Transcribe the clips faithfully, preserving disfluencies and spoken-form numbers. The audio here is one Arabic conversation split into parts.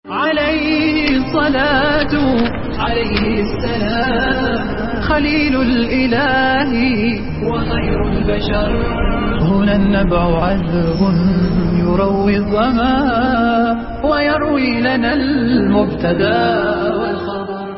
عليه الصلاة عليه السلام خليل الإله وخير البشر. هنا النبع عذب يروي الظما ويروي لنا المبتدا والخبر.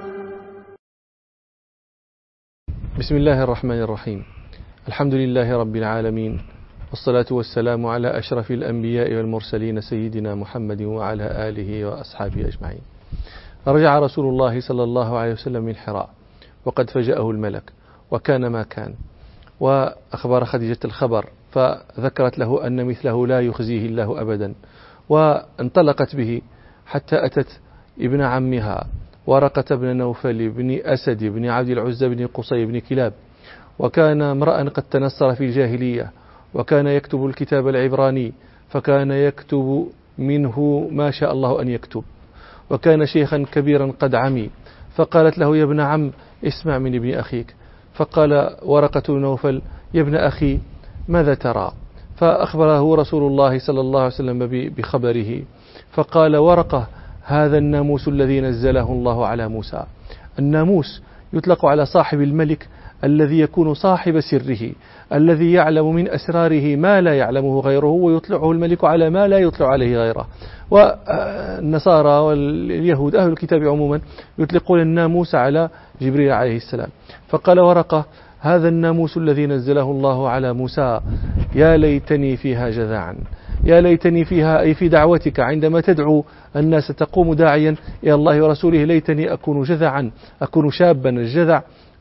بسم الله الرحمن الرحيم. الحمد لله رب العالمين، والصلاة والسلام على أشرف الأنبياء والمرسلين سيدنا محمد وعلى آله وأصحابه أجمعين. رجع رسول الله صلى الله عليه وسلم من حراء وقد فجأه الملك وكان ما كان، وأخبر خديجة الخبر فذكرت له أن مثله لا يخزيه الله أبدا، وانطلقت به حتى أتت ابن عمها ورقة بن نوفل بن أسد بن عبد العزى بن قصي بن كلاب، وكان امرأ قد تنصر في الجاهلية، وكان يكتب الكتاب العبراني، فكان يكتب منه ما شاء الله أن يكتب، وكان شيخا كبيرا قد عمي. فقالت له: يا ابن عم اسمع من ابن أخيك. فقال ورقة بن نوفل: يا ابن أخي ماذا ترى؟ فأخبره رسول الله صلى الله عليه وسلم بخبره، فقال ورقة: هذا الناموس الذي نزله الله على موسى. الناموس يطلق على صاحب الملك الذي يكون صاحب سره، الذي يعلم من أسراره ما لا يعلمه غيره، ويطلعه الملك على ما لا يطلع عليه غيره. والنصارى واليهود أهل الكتاب عموما يطلقون الناموس على جبريل عليه السلام. فقال ورقة: هذا الناموس الذي نزله الله على موسى، يا ليتني فيها جذعا، يا ليتني فيها أي في دعوتك عندما تدعو الناس تقوم داعيا إلى الله ورسوله، ليتني أكون جذعا، أكون شابا. الجذع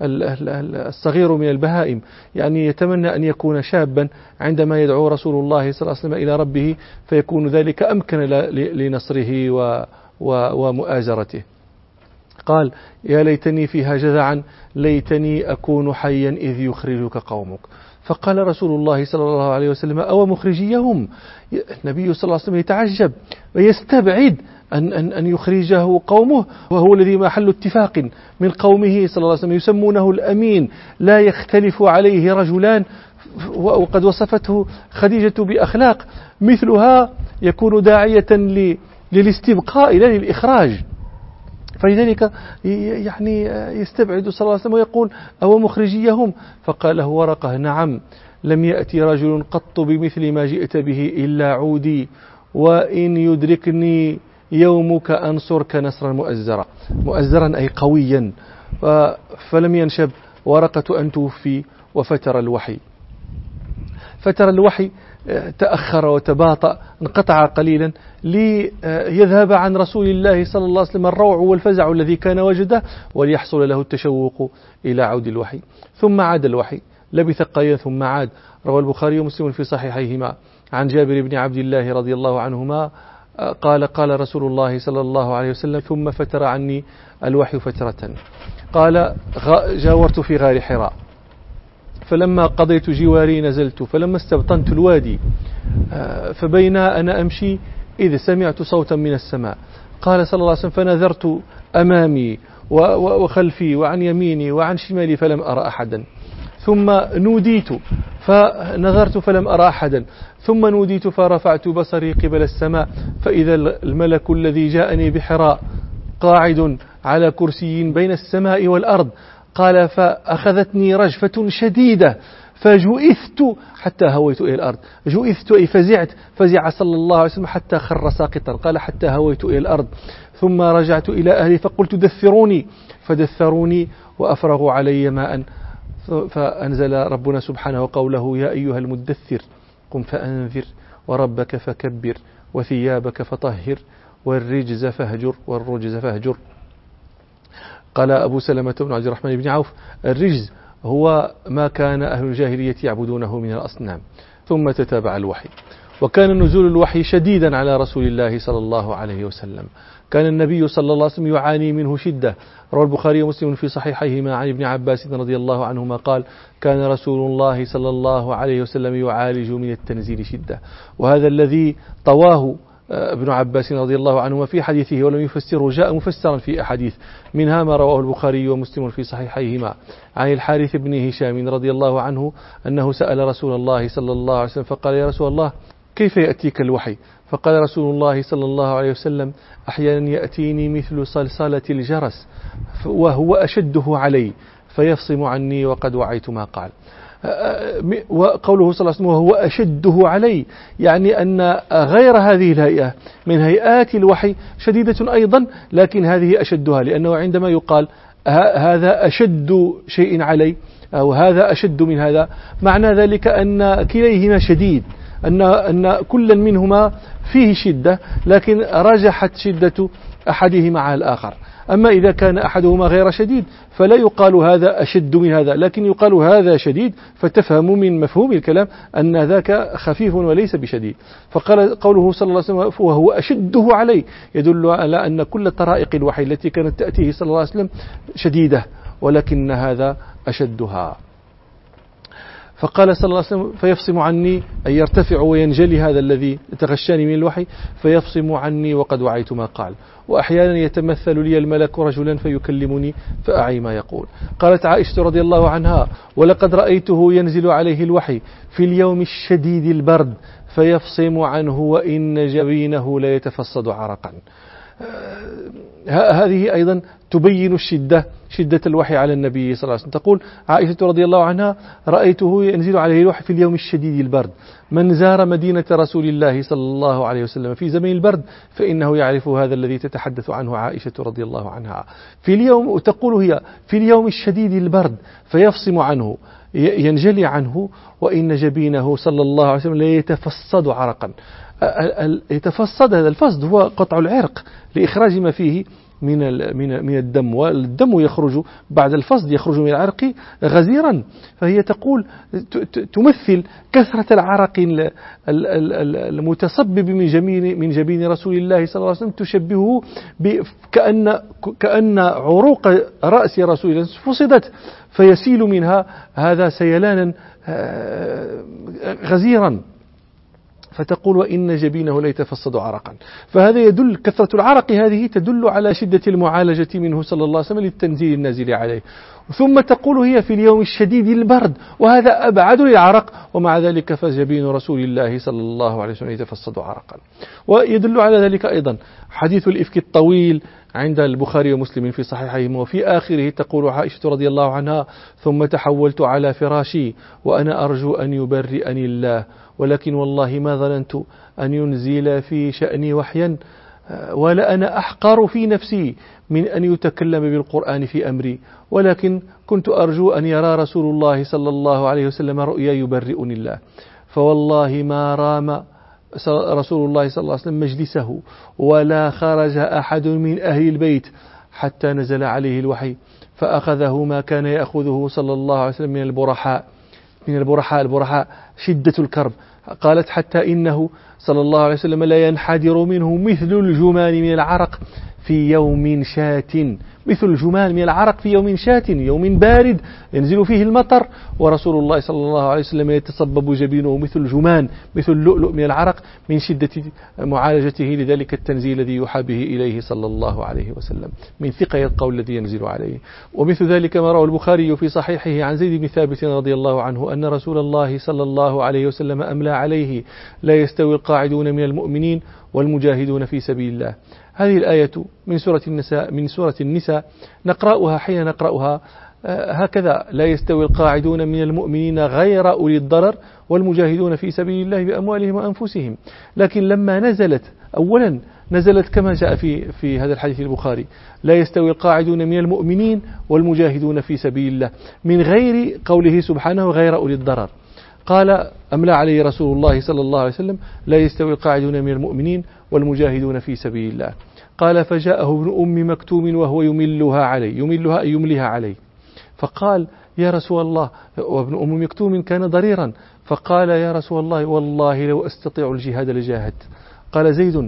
الصغير من البهائم، يعني يتمنى أن يكون شابا عندما يدعو رسول الله صلى الله عليه وسلم إلى ربه، فيكون ذلك أمكن لنصره ومؤازرته. قال: يا ليتني فيها جذعا، ليتني أكون حيا إذ يخرجك قومك. فقال رسول الله صلى الله عليه وسلم: أو مخرجيهم؟ النبي صلى الله عليه وسلم يتعجب ويستبعد أن, أن, أن يخرجه قومه، وهو الذي محل اتفاق من قومه صلى الله عليه وسلم، يسمونه الأمين، لا يختلف عليه رجلان. وقد وصفته خديجة بأخلاق مثلها يكون داعية للاستبقاء لا للإخراج، فلذلك يعني يستبعد صلى الله عليه وسلم ويقول: أو مخرجيهم؟ فقال له ورقة: نعم، لم يأتي رجل قط بمثل ما جئت به إلا عودي، وإن يدركني يومك أنصرك نصرا مؤزرا. مؤزرا أي قويا. فلم ينشب ورقة أن توفي، وفتر الوحي. فتر الوحي، تأخر وتباطأ، انقطع قليلا ليذهب عن رسول الله صلى الله عليه وسلم الروع والفزع الذي كان وجده، وليحصل له التشوق إلى عود الوحي. ثم عاد الوحي، لبث قليلا ثم عاد. روى البخاري ومسلم في صحيحيهما عن جابر بن عبد الله رضي الله عنهما قال: قال رسول الله صلى الله عليه وسلم: ثم فتر عني الوحي فترة. قال: جاورت في غار حراء، فلما قضيت جواري نزلت، فلما استبطنت الوادي فبين أنا أمشي إذ سمعت صوتا من السماء. قال صلى الله عليه وسلم: فنظرت أمامي وخلفي وعن يميني وعن شمالي فلم أرى أحدا، ثم نوديت فنظرت فلم أرى أحدا، ثم نوديت فرفعت بصري قبل السماء، فإذا الملك الذي جاءني بحراء قاعد على كرسي بين السماء والأرض. قال: فأخذتني رجفة شديدة فجئثت حتى هويت إلى الأرض. جئثت أي فزعت، فزع صلى الله عليه وسلم حتى خر ساقطا. قال: حتى هويت إلى الأرض، ثم رجعت إلى أهلي فقلت: دثروني، فدثروني وأفرغوا علي ماء. فأنزل ربنا سبحانه قوله: يا أيها المدثر قم فأنذر وربك فكبر وثيابك فطهر والرجز فاهجر والرجز فاهجر. قال أبو سلمة بن عبد الرحمن بن عوف: الرجز هو ما كان أهل الجاهلية يعبدونه من الأصنام. ثم تتابع الوحي، وكان نزول الوحي شديدا على رسول الله صلى الله عليه وسلم. كان النبي صلى الله عليه وسلم يعاني منه شدة. روى البخاري ومسلم في صحيحيهما عن ابن عباس رضي الله عنهما قال: كان رسول الله صلى الله عليه وسلم يعالج من التنزيل شدة. وهذا الذي طواه ابن عباس رضي الله عنهما في حديثه ولم يفسره جاء مفسرا في أحاديث، منها ما رواه البخاري ومسلم في صحيحيهما عن الحارث بن هشام رضي الله عنه أنه سأل رسول الله صلى الله عليه وسلم فقال: يا رسول الله، كيف يأتيك الوحي؟ فقال رسول الله صلى الله عليه وسلم: أحيانا يأتيني مثل صلصلة الجرس وهو أشده علي فيفصم عني وقد وعيت ما قال. وقوله صلى الله عليه وسلم وهو أشده علي، يعني أن غير هذه الهيئة من هيئات الوحي شديدة أيضا، لكن هذه أشدها، لأنه عندما يقال هذا أشد شيء علي أو هذا أشد من هذا، معنى ذلك أن كليهما شديد، أن أن كل منهما فيه شدة، لكن رجحت شدة أحدهما على الآخر. أما إذا كان أحدهما غير شديد فلا يقال هذا أشد من هذا، لكن يقال هذا شديد، فتفهم من مفهوم الكلام أن ذاك خفيف وليس بشديد. فقال قوله صلى الله عليه وسلم وهو أشده علي يدل على أن كل طرائق الوحي التي كانت تأتيه صلى الله عليه وسلم شديدة، ولكن هذا أشدها. فقال صلى الله عليه وسلم: فيفصم عني، أي يرتفع وينجلي هذا الذي تغشاني من الوحي، فيفصم عني وقد وعيت ما قال. وأحيانا يتمثل لي الملك رجلا فيكلمني فأعي ما يقول. قالت عائشة رضي الله عنها: ولقد رأيته ينزل عليه الوحي في اليوم الشديد البرد فيفصم عنه وإن جبينه لا يتفصد عرقا. هذه أيضا تبين الشدة شدة الوحي على النبي صلى الله عليه وسلم. تقول عائشة رضي الله عنها: رأيته ينزل عليه الوحي في اليوم الشديد البرد. من زار مدينة رسول الله صلى الله عليه وسلم في زمن البرد فإنه يعرف هذا الذي تتحدث عنه عائشة رضي الله عنها. في اليوم، تقول هي: في اليوم الشديد البرد فيفصم عنه، ينجلي عنه، وإن جبينه صلى الله عليه وسلم لا يتفصد عرقا. يتفصد، هذا الفصد هو قطع العرق لإخراج ما فيه من من من الدم، والدم يخرج بعد الفصد يخرج من العرق غزيرا. فهي تقول تمثل كثرة العرق المتصبب من جبين من جبين رسول الله صلى الله عليه وسلم، تشبهه كأن كأن عروق رأس رسول الله فصدت فيسيل منها هذا سيلانا غزيرا. فتقول: وإن جبينه لا يتفصد عرقا. فهذا يدل، كثرة العرق هذه تدل على شدة المعالجة منه صلى الله عليه وسلم للتنزيل النازل عليه. ثم تقول هي: في اليوم الشديد البرد، وهذا أبعد للعرق، ومع ذلك فجبين رسول الله صلى الله عليه وسلم يتفصد عرقا. ويدل على ذلك أيضا حديث الإفك الطويل عند البخاري ومسلم في صحيحيهما، وفي آخره تقول عائشة رضي الله عنها: ثم تحولت على فراشي وأنا أرجو أن يبرئني الله، ولكن والله ما ظننت أن ينزل في شأني وحيا، ولا أنا أحقر في نفسي من أن يتكلم بالقرآن في أمري، ولكن كنت أرجو أن يرى رسول الله صلى الله عليه وسلم رؤيا يبرئني الله. فوالله ما رام رسول الله صلى الله عليه وسلم مجلسه ولا خرج أحد من أهل البيت حتى نزل عليه الوحي فأخذه ما كان يأخذه صلى الله عليه وسلم من البرحاء من البرحاء البرحاء شدة الكرب. قالت: حتى إنه صلى الله عليه وسلم لا ينحدر منه مثل الجمان من العرق في يوم شات، مثل الجمان من العرق في يوم شات، يوم بارد ينزل فيه المطر، ورسول الله صلى الله عليه وسلم يتصبب جبينه مثل الجمان، مثل اللؤلؤ من العرق، من شدة معالجته لذلك التنزيل الذي يوحى به إليه صلى الله عليه وسلم، من ثقة القول الذي ينزل عليه. ومثل ذلك ما رواه البخاري في صحيحه عن زيد بن ثابت رضي الله عنه أن رسول الله صلى الله عليه وسلم أملى عليه: لا يستوي القاعدون من المؤمنين والمجاهدون في سبيل الله. هذه الآية من سورة النساء من سورة النساء نقرأها حين نقرأها هكذا: لا يستوي القاعدون من المؤمنين غير أولي الضرر والمجاهدون في سبيل الله بأموالهم وأنفسهم. لكن لما نزلت أولا نزلت كما جاء في في هذا الحديث البخاري: لا يستوي القاعدون من المؤمنين والمجاهدون في سبيل الله، من غير قوله سبحانه غير أولي الضرر. قال: أملى عليه رسول الله صلى الله عليه وسلم: لا يستوي القاعدون من المؤمنين والمجاهدون في سبيل الله. قال: فجاءه ابن أم مكتوم وهو يملها عليه، يملها أي يملها عليه، فقال: يا رسول الله، وابن أم مكتوم كان ضريرا، فقال: يا رسول الله، والله لو أستطيع الجهاد لجاهدت. قال زيد: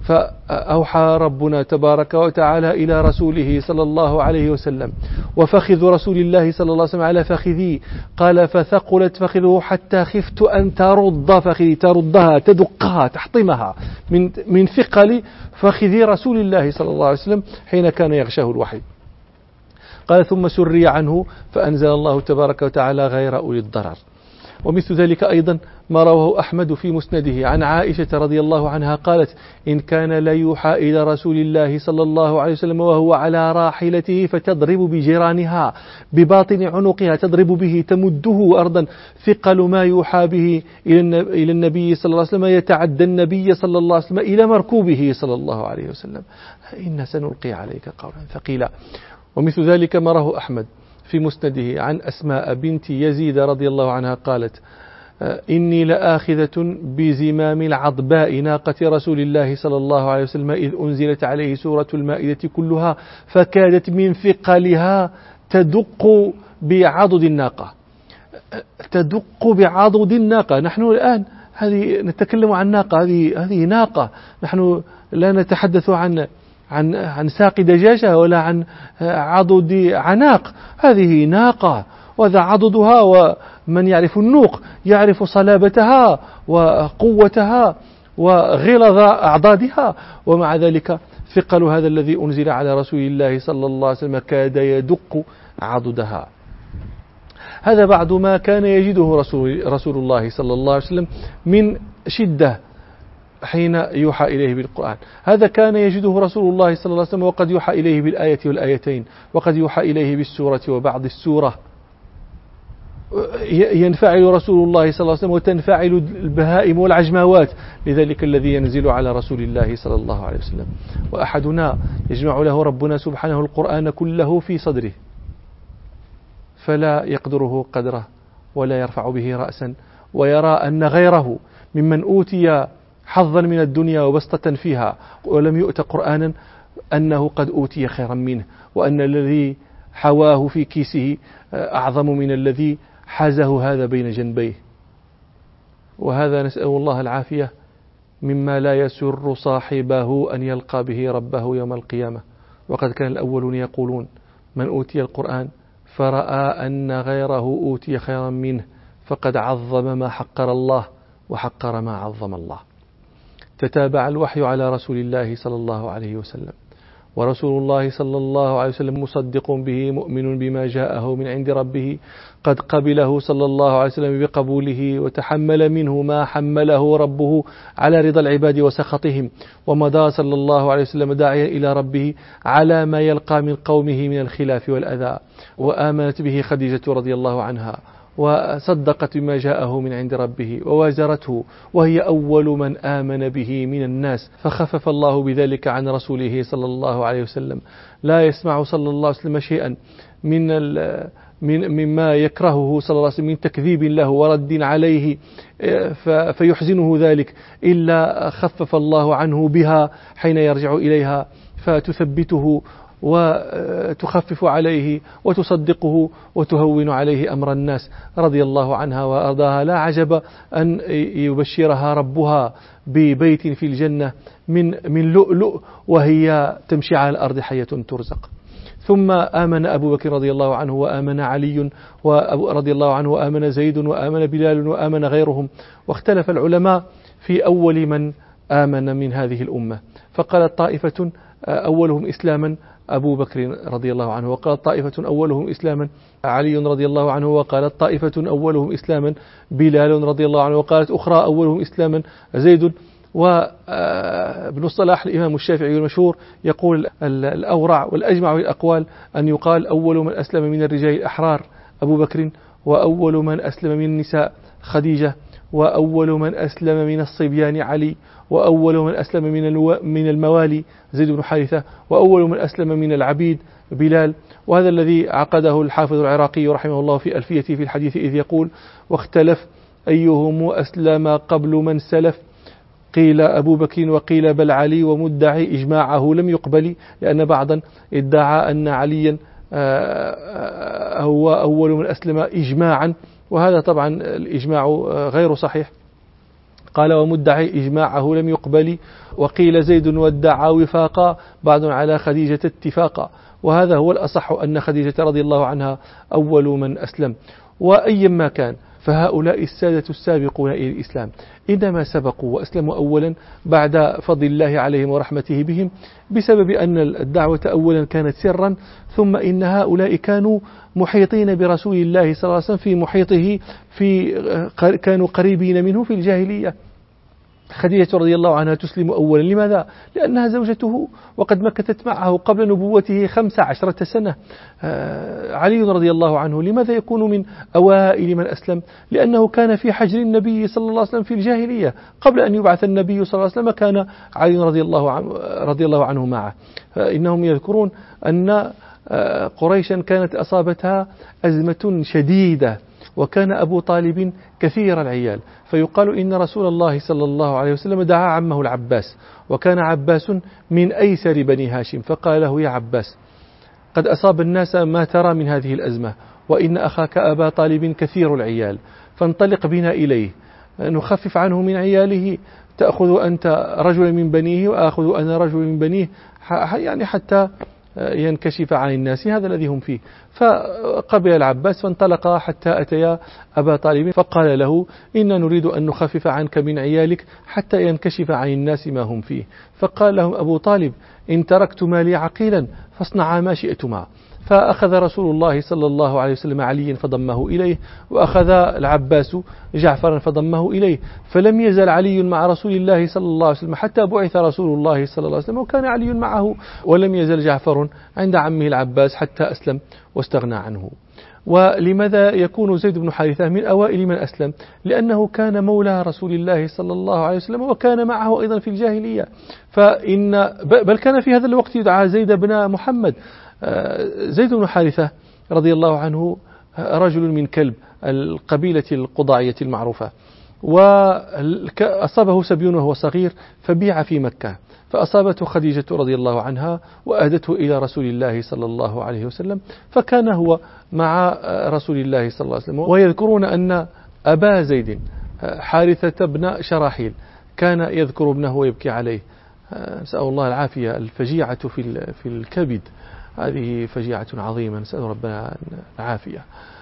فأوحى ربنا تبارك وتعالى إلى رسوله صلى الله عليه وسلم: وفخذ رسول الله صلى الله عليه وسلم على فخذي. قال: فثقلت فخذه حتى خفت أن ترد فخذي، تردها تدقها تحطمها من من ثقل فخذي رسول الله صلى الله عليه وسلم حين كان يغشاه الوحي. قال: ثم سري عنه فأنزل الله تبارك وتعالى غير أولي الضرر. ومثل ذلك أيضا ما رواه أحمد في مسنده عن عائشة رضي الله عنها قالت إن كان لا يوحى إلى رسول الله صلى الله عليه وسلم وهو على راحلته فتضرب بجيرانها بباطن عنقها تضرب به تمده أرضا ثقل ما يوحى به إلى النبي صلى الله عليه وسلم يتعدى النبي صلى الله عليه وسلم إلى مركوبه صلى الله عليه وسلم إن سنلقي عليك قولا ثقيلا. ومثل ذلك ما رواه أحمد في مسنده عن أسماء بنت يزيد رضي الله عنها قالت إني لآخذة بزمام العضباء ناقة رسول الله صلى الله عليه وسلم إذ أنزلت عليه سورة المائدة كلها فكادت من ثقلها تدق بعضد الناقة تدق بعضد الناقة. نحن الآن هذه نتكلم عن ناقة، هذه هذه ناقة، نحن لا نتحدث عن عن عن ساق دجاجة ولا عن عضد عناق، هذه ناقة وذا عضدها، ومن يعرف النوق يعرف صلابتها وقوتها وغلظ أعضادها، ومع ذلك ثقل هذا الذي أنزل على رسول الله صلى الله عليه وسلم كاد يدق عضدها. هذا بعد ما كان يجده رسول, رسول الله صلى الله عليه وسلم من شدة حين يوحى إليه بالقرآن. هذا كان يجده رسول الله صلى الله عليه وسلم وقد يوحى إليه بالآية والآيتين، وقد يوحى إليه بالسورة وبعض السورة. ينفعل رسول الله صلى الله عليه وسلم وتنفعل البهائم والعجماوات لذلك الذي ينزل على رسول الله صلى الله عليه وسلم. وأحدنا يجمع له ربنا سبحانه القرآن كله في صدره فلا يقدره قدره ولا يرفع به رأسا، ويرى أن غيره ممن أوتي حظا من الدنيا وبسطة فيها ولم يؤت قرآنا أنه قد أوتي خيرا منه، وأن الذي حواه في كيسه أعظم من الذي حازه هذا بين جنبيه. وهذا نسأل الله العافية مما لا يسر صاحبه أن يلقى به ربه يوم القيامة. وقد كان الأولون يقولون من أوتي القرآن فرأى أن غيره أوتي خيرا منه فقد عظم ما حقر الله وحقر ما عظم الله. تتابع الوحي على رسول الله صلى الله عليه وسلم، ورسول الله صلى الله عليه وسلم مصدق به مؤمن بما جاءه من عند ربه، قد قبله صلى الله عليه وسلم بقبوله وتحمل منه ما حمله ربه على رضا العباد وسخطهم، ومضى صلى الله عليه وسلم داعيا إلى ربه على ما يلقى من قومه من الخلاف والأذى. وآمنت به خديجة رضي الله عنها وصدقت بما جاءه من عند ربه ووازرته، وهي أول من آمن به من الناس، فخفف الله بذلك عن رسوله صلى الله عليه وسلم. لا يسمع صلى الله عليه وسلم شيئا من من مما يكرهه صلى الله عليه وسلم من تكذيب له ورد عليه فيحزنه ذلك إلا خفف الله عنه بها حين يرجع إليها فتثبته وتخفف عليه وتصدقه وتهون عليه أمر الناس رضي الله عنها وأرضاها. لا عجب أن يبشرها ربها ببيت في الجنة من من لؤلؤ وهي تمشي على الأرض حية ترزق. ثم آمن أبو بكر رضي الله عنه وآمن علي رضي الله عنه وآمن زيد وآمن بلال وآمن غيرهم. واختلف العلماء في أول من آمن من هذه الأمة، فقالت طائفة أولهم إسلاما أبو بكر رضي الله عنه، وقالت طائفة أولهم إسلاما علي رضي الله عنه، وقالت طائفة أولهم إسلاما بلال رضي الله عنه، وقالت أخرى أولهم إسلاما زيد. وابن الصلاح الإمام الشافعي المشهور يقول الأورع والأجمع الأقوال أن يقال أول من أسلم من الرجال الأحرار أبو بكر، وأول من أسلم من النساء خديجة، وأول من أسلم من الصبيان علي، وأول من أسلم من من الموالي زيد بن حارثة، وأول من أسلم من العبيد بلال. وهذا الذي عقده الحافظ العراقي رحمه الله في ألفيته في الحديث إذ يقول واختلف أيهم أسلم قبل من سلف، قيل أبو بكر وقيل بل علي، ومدعي إجماعه لم يقبل، لأن بعضا ادعى أن عليا هو أول من أسلم إجماعا، وهذا طبعا الإجماع غير صحيح. قال ومدعي إجماعه لم يقبل، وقيل زيد وادعى وفاقا، بعض على خديجة اتفاقا. وهذا هو الأصح أن خديجة رضي الله عنها أول من أسلم. وأيما كان فهؤلاء السادة السابقون إلى الإسلام إنما سبقوا وأسلموا أولا بعد فضل الله عليهم ورحمته بهم بسبب أن الدعوة أولا كانت سرا، ثم إن هؤلاء كانوا محيطين برسول الله صلى الله عليه وسلم في محيطه، في كانوا قريبين منه في الجاهلية. خديجة رضي الله عنها تسلم أولا، لماذا؟ لأنها زوجته وقد مكثت معه قبل نبوته خمس عشرة سنة. علي رضي الله عنه لماذا يكون من أوائل من أسلم؟ لأنه كان في حجر النبي صلى الله عليه وسلم في الجاهلية قبل أن يبعث النبي صلى الله عليه وسلم، كان علي رضي الله عنه, رضي الله عنه معه. إنهم يذكرون أن قريشا كانت أصابتها أزمة شديدة، وكان أبو طالب كثير العيال، فيقال إن رسول الله صلى الله عليه وسلم دعا عمه العباس، وكان عباس من أيسر بني هاشم، فقال له: يا عباس، قد أصاب الناس ما ترى من هذه الأزمة، وإن أخاك أبا طالب كثير العيال، فانطلق بنا إليه نخفف عنه من عياله، تأخذ أنت رجل من بنيه وأخذ أنا رجل من بنيه، يعني حتى ينكشف عن الناس هذا الذي هم فيه. فقبل العباس فانطلقا حتى أتيا أبا طالب، فقال له: إن نريد أن نخفف عنك من عيالك حتى ينكشف عن الناس ما هم فيه. فقال لهم أبو طالب: إن تركت مالي عقيلا فاصنعا ما شئتما. فأخذ رسول الله صلى الله عليه وسلم عليا فضمه إليه، وأخذ العباس جعفرا فضمه إليه، فلم يزل علي مع رسول الله صلى الله عليه وسلم حتى بعث رسول الله صلى الله عليه وسلم، وكان علي معه، ولم يزل جعفر عند عمه العباس حتى أسلم واستغنى عنه. ولماذا يكون زيد بن حارثة من أوائل من أسلم؟ لأنه كان مولى رسول الله صلى الله عليه وسلم، وكان معه أيضا في الجاهلية، فإن بل كان في هذا الوقت يدعى زيد بن محمد. زيد بن حارثة رضي الله عنه رجل من كلب القبيلة القضاعية المعروفة، وأصابه سبي وهو صغير فبيع في مكة، فأصابته خديجة رضي الله عنها وأهدته إلى رسول الله صلى الله عليه وسلم، فكان هو مع رسول الله صلى الله عليه وسلم. ويذكرون أن أبا زيد حارثة بن شراحيل كان يذكر ابنه ويبكي عليه، نسأل الله العافية. الفجيعة في في الكبد هذه فجيعة عظيمة، نسأل ربنا العافية.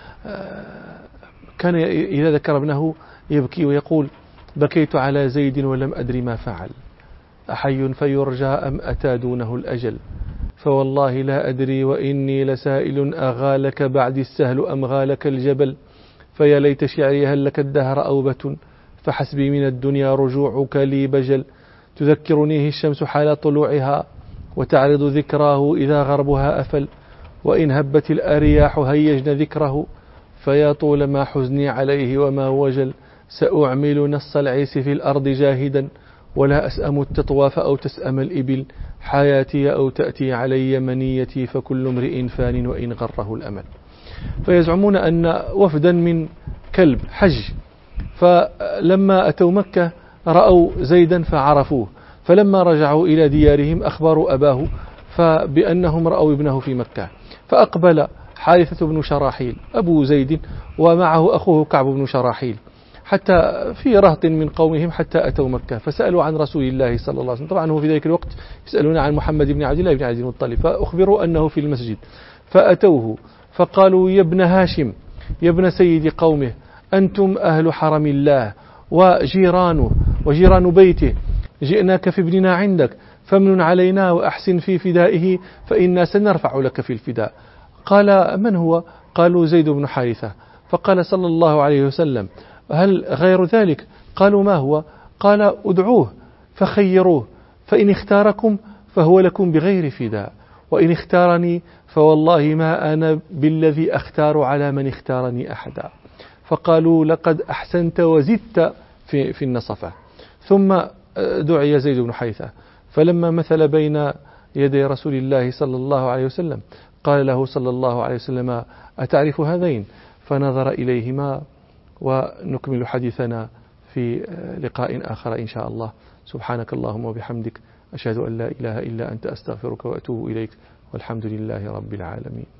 كان إذا ذكر ابنه يبكي ويقول: بكيت على زيد ولم أدري ما فعل، أحي فيرجى أم أتى دونه الأجل، فوالله لا أدري وإني لسائل أغالك بعد السهل أم غالك الجبل، فيا ليت شعري هل لك الدهر أوبة، فحسبي من الدنيا رجوعك لي بجل، تذكرنيه الشمس حال طلوعها وتعرض ذكراه إذا غربها أفل، وإن هبت الأرياح هيجن ذكره، فيا طول ما حزني عليه وما وجل، سأعمل نص العيس في الأرض جاهدا، ولا أسأم التطواف أو تسأم الإبل، حياتي أو تأتي علي منيتي، فكل امرئ فان وإن غره الأمل. فيزعمون أن وفدا من كلب حج، فلما أتوا مكة رأوا زيدا فعرفوه، فلما رجعوا إلى ديارهم أخبروا أباه فبأنهم رأوا ابنه في مكة، فأقبل حارثة بن شراحيل أبو زيد ومعه أخوه كعب بن شراحيل حتى في رهط من قومهم حتى أتوا مكة، فسألوا عن رسول الله صلى الله عليه وسلم. طبعا هو في ذلك الوقت يسألون عن محمد بن عبد الله بن عبد المطلب، فأخبروا أنه في المسجد، فأتوه فقالوا: يا ابن هاشم، يا ابن سيد قومه، أنتم أهل حرم الله وجيرانه وجيران بيته، جئناك في ابننا عندك، فامنن علينا وأحسن في فدائه، فإنا سنرفع لك في الفداء. قال: من هو؟ قالوا: زيد بن حارثة. فقال صلى الله عليه وسلم: هل غير ذلك؟ قالوا: ما هو؟ قال: ادعوه فخيروه، فإن اختاركم فهو لكم بغير فداء، وإن اختارني فوالله ما أنا بالذي أختار على من اختارني أحدا. فقالوا: لقد أحسنت وزدت في, في النصفة. ثم دعي زيد بن حارثة، فلما مثل بين يدي رسول الله صلى الله عليه وسلم قال له صلى الله عليه وسلم: أتعرف هذين؟ فنظر إليهما، ونكمل حديثنا في لقاء آخر إن شاء الله. سبحانك اللهم وبحمدك، أشهد أن لا إله إلا أنت، أستغفرك وأتوب إليك، والحمد لله رب العالمين.